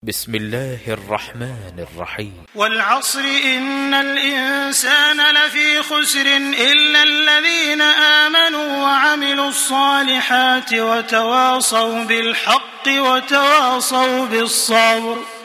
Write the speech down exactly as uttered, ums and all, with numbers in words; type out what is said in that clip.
بسم الله الرحمن الرحيم. والعصر إن الإنسان لفي خسر إلا الذين آمنوا وعملوا الصالحات وتواصوا بالحق وتواصوا بالصبر.